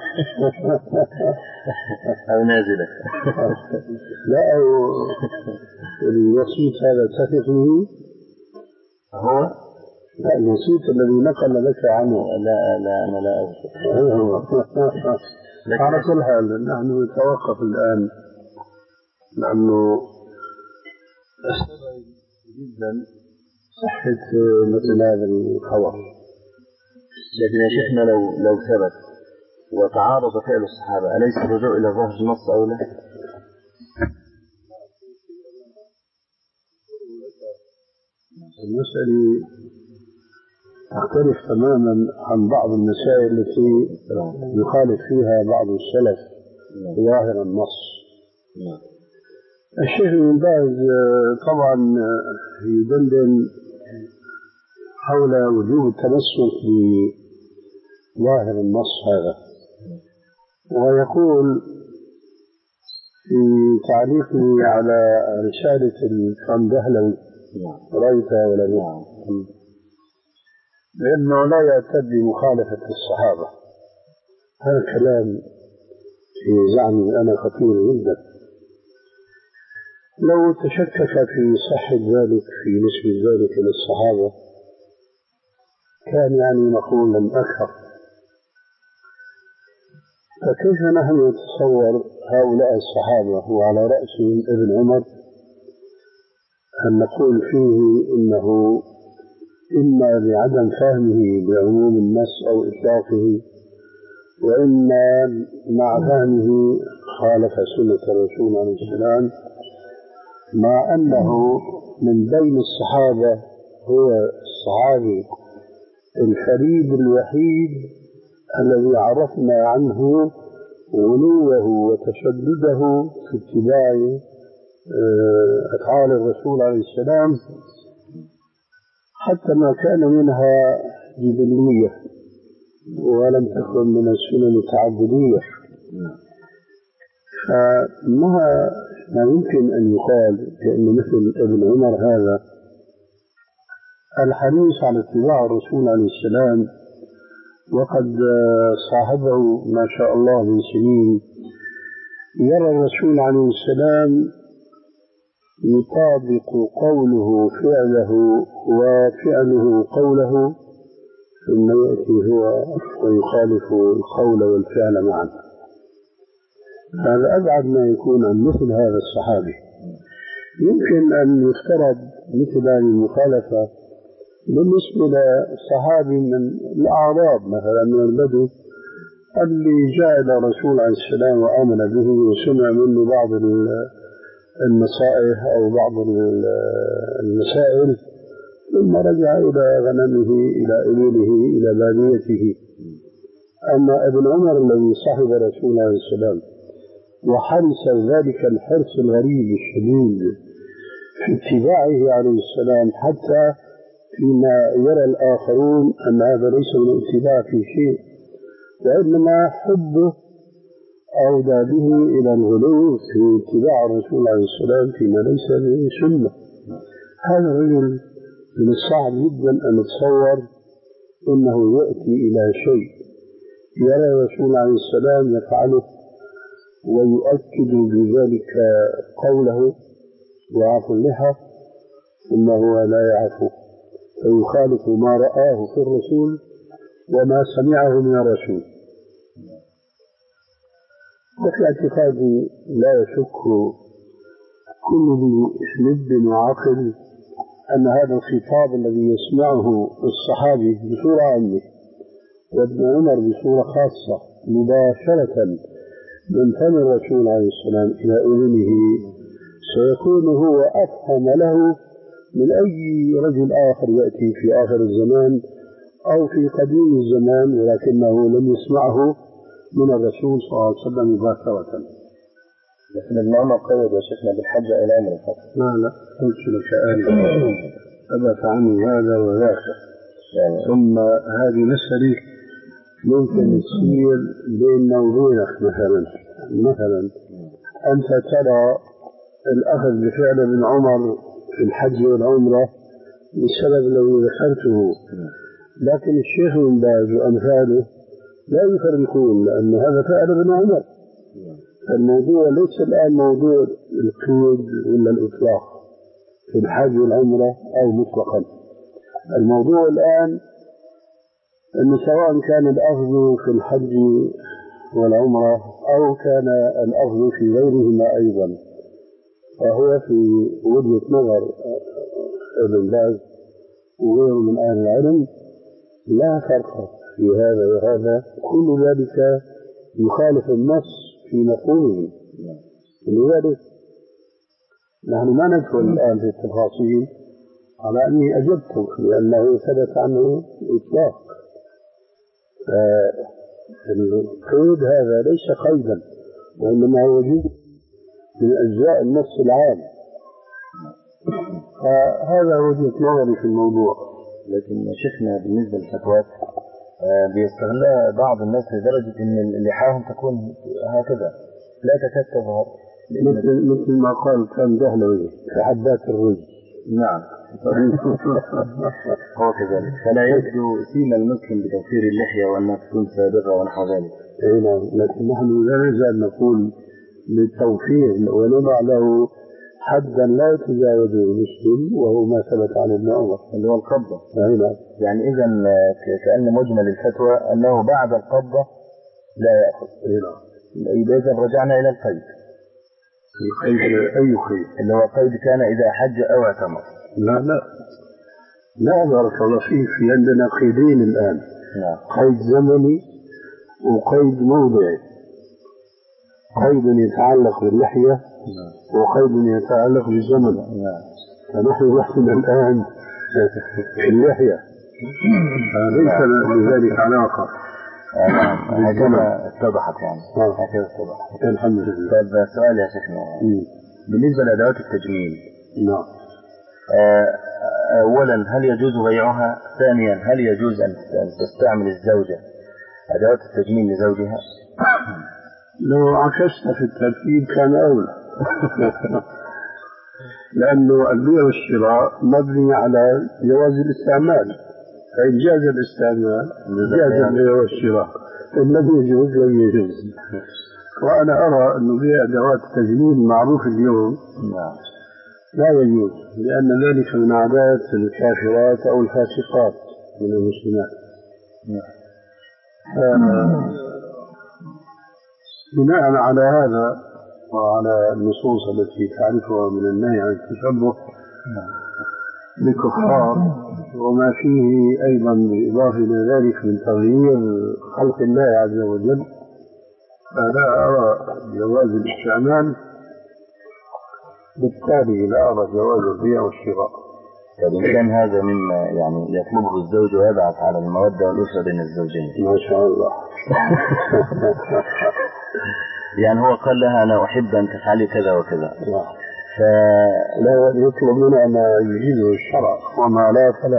أو نازلة. لا أو الوسيط هذا تثق به هو لا الوسيط الذي نقل لك عنه. لا لا أنا لا أذكر. على كل حال نحن نتوقف الآن لأنه أستبعد جدا صحة مثل هذا الخبر. لكن يا شيخنا لو لو ثبت وتعارض فعل الصحابة أليس الرجوع إلى ظاهر النص أولى؟ المسألة تختلف تماما عن بعض المسائل التي يخالف فيها بعض السلف ظاهر النص. الشيخ ابن باز طبعا يدندن حول وجوب التمسك بظاهر النص هذا، ويقول في تعليقه على رسالة الكندهلوي رأيتها ولا لا؟ لأنه لا يعتد بمخالفة الصحابة. هذا كلام في زعمي أنا خطير جدا. لو تشكك في صحة ذلك في نسبة ذلك للصحابة كان يعني نقول لم أكثر. فكيف نحن نتصور هؤلاء الصحابة وعلى رأسهم ابن عمر أن نقول فيه إنه إما لعدم فهمه بعموم النص أو إطلاقه، وإما مع فهمه خالف سنة الرسول عليه السلام، مع أنه من بين الصحابة هو الصحابي الفريد الوحيد الذي عرفنا عنه غلوه وتشدده في اتباع أفعال الرسول عليه السلام، حتى ما كان منها جبلية ولم تكن من السنن التعبدية. فما ما يمكن أن يقال بأن مثل ابن عمر هذا الحريص على اتباع الرسول عليه السلام وقد صاحبه ما شاء الله من سنين، يرى الرسول عليه السلام يطابق قوله فعله وفعله قوله، ثم يأتي هو ويخالف القول والفعل معا. هذا أبعد ما يكون عن مثل هذا الصحابي. يمكن أن يفترض مثل هذه المخالفة بالنسبة لصحابي من الأعراب مثلا من البدو اللي جاء إلى الرسول عليه السلام وآمن به وسمع منه بعض النصائح أو بعض المسائل، ثم رجع إلى غنمه إلى إبله إلى باديته. أما ابن عمر الذي صاحب الرسول عليه السلام وحرص ذلك الحرص الغريب الشديد في اتباعه عليه السلام، حتى فيما يرى الآخرون أن هذا ليس من الاتباع في شيء، وإنما حبه أودى به إلى الغلو في اتباع الرسول عليه السلام فيما ليس به سنة. هذا الرجل من الصعب جدا أن نتصور أنه يأتي إلى شيء يرى الرسول عليه السلام يفعله ويؤكد بذلك قوله ويعفو اللحى، ثم هو لا يعفو فيخالف ما رآه في الرسول وما سمعه من الرسول. وفي اعتقادي لا يشك كل ذي لب وعقل أن هذا الخطاب الذي يسمعه الصحابي بصورة عامة وابن عمر بصورة خاصة مباشرة من فم الرسول عليه السلام إلى أذنه سيكون هو أفهم له من أي رجل آخر يأتي في آخر الزمان أو في قديم الزمان ولكنه لم يسمعه من الرسول صلى الله عليه وسلم مباشرة. لكن ابن عمر قيد يا شيخنا بالحج إلى عمر فقط. لا لا قلت لك آنفا ثبت عنه هذا وذاك يعني. ثم هذه مسألة ممكن تصير بيننا وبينك مثلا مثلا أنت ترى الأخذ بفعل ابن عمر في الحج والعمرة بالسبب الذي ذكرته، لكن الشيخ بن باز وأمثاله لا يفرقون لأن هذا فعل ابن عمر. الموضوع ليس الآن موضوع القيد ولا الإطلاق في الحج والعمرة أو مطلقا. الموضوع الآن أن سواء كان الأخذ في الحج والعمرة أو كان الأخذ في غيرهما أيضا، فهو في وجهة نظر ابن باز وغيره من أهل العلم لا فرق في هذا وهذا، كل ذلك يخالف النص في مفهومه. لذلك نحن ما ندخل الآن في التفاصيل على أني أجبته لأنه ثبت عنه إطلاق. القيد هذا ليس قيدا وإنما هو جزء من أجزاء النص العام، فهذا وجهة نظري في الموضوع. لكن شيخنا بالنسبة للفتوات بيستغلها بعض الناس لدرجة أن لحاهم تكون هكذا لا تكاد تظهر، مثل مثل ما قال كان دهلوي في حبات الرز. نعم هو كذلك، فلا يبدو سيما المسلم بتوفير اللحية وأنها تكون سابقة ونحو ذلك. اي نعم، لكن نحن لا نزال نقول بالتوفير ونضع له حدا لا يتجاوزه المسلم وهو ما ثبت عن ابن عمر اللي هو القبضة. اي نعم. يعني إذا كأن مجمل الفتوى أنه بعد القبضة لا يأخذ. اي نعم. إذا رجعنا إلى القيد. القيد أي قيد؟ اللي هو قيد كان إذا حج أو اعتمر. لا لا لا بارك الله فيك، في عندنا قيدين الآن. نعم. قيد زمني وقيد موضعي. قيد يتعلق باللحية وقيد يتعلق بالزمن. نعم. فنحن نحن الآن في اللحية ليس لذلك علاقة. نعم هكذا اتضحت يعني. هكذا اتضحت الحمد لله. طيب سؤال يا شيخنا بالنسبة لأدوات التجميل. نعم. أولا هل يجوز بيعها؟ ثانيا هل يجوز أن تستعمل الزوجة أدوات التجميل لزوجها؟ لو عكست في الترتيب كان أولى لأنه البيع والشراء مبني على جواز الاستعمال، فإن جاز الاستعمال جاز البيع والشراء، إن لم يجوز لم يجوز. وأنا أرى أنه بيع أدوات التجميل معروف اليوم لا يجوز، لأن ذلك من عادات الكافرات أو الفاسقات من المسلمات. بناء على هذا وعلى النصوص التي تعرفها من النهي عن التشبه بكفار وما فيه أيضا بالإضافة إلى ذلك من تغيير خلق الله عز وجل، فلا أرى جواز الاستعمال، بالتالي لا أرى جواز البيع والشراء. طيب كان هذا مما يعني يطلبه الزوج ويبعث على المودة والأسرة بين الزوجين. ما شاء الله. يعني هو قال لها أنا أحب أن تفعلي كذا وكذا، فلا يطلب منها ما يجيزه الشرع وما لا فلا.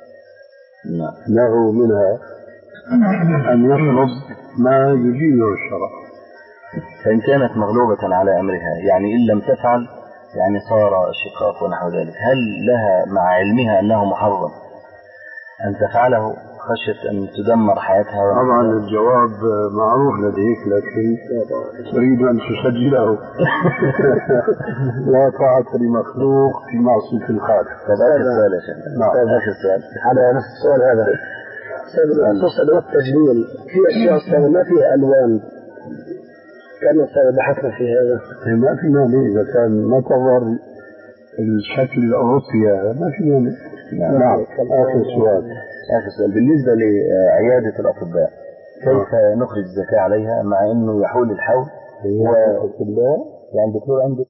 له منها أن يطلب ما يجيزه الشرع. فإن كانت مغلوبة على أمرها يعني إن لم تفعل يعني صار شقاق ونحو ذلك، هل لها مع علمها أنه محرم أن تفعله خشية أن تدمر حياتها؟ طبعا الجواب معروف لديك، لكن تريد أن تسجله. لا طاعة لمخلوق في معصية الخالق. هذا السؤال يا شيخ. نعم. هذا السؤال على نفس السؤال هذا. سبب التجميل في أشياء ما فيها ألوان، كان السبب بحثنا في هذا. ما في مانع إذا كان ما تظهر الشكل الأوروبي هذا ما في مانع. نعم. آخر سؤال. آخر سؤال بالنسبة لعيادة الأطباء، كيف نخرج الزكاة عليها مع أنه يحول الحول؟ هو الأطباء يعني دكتور عنده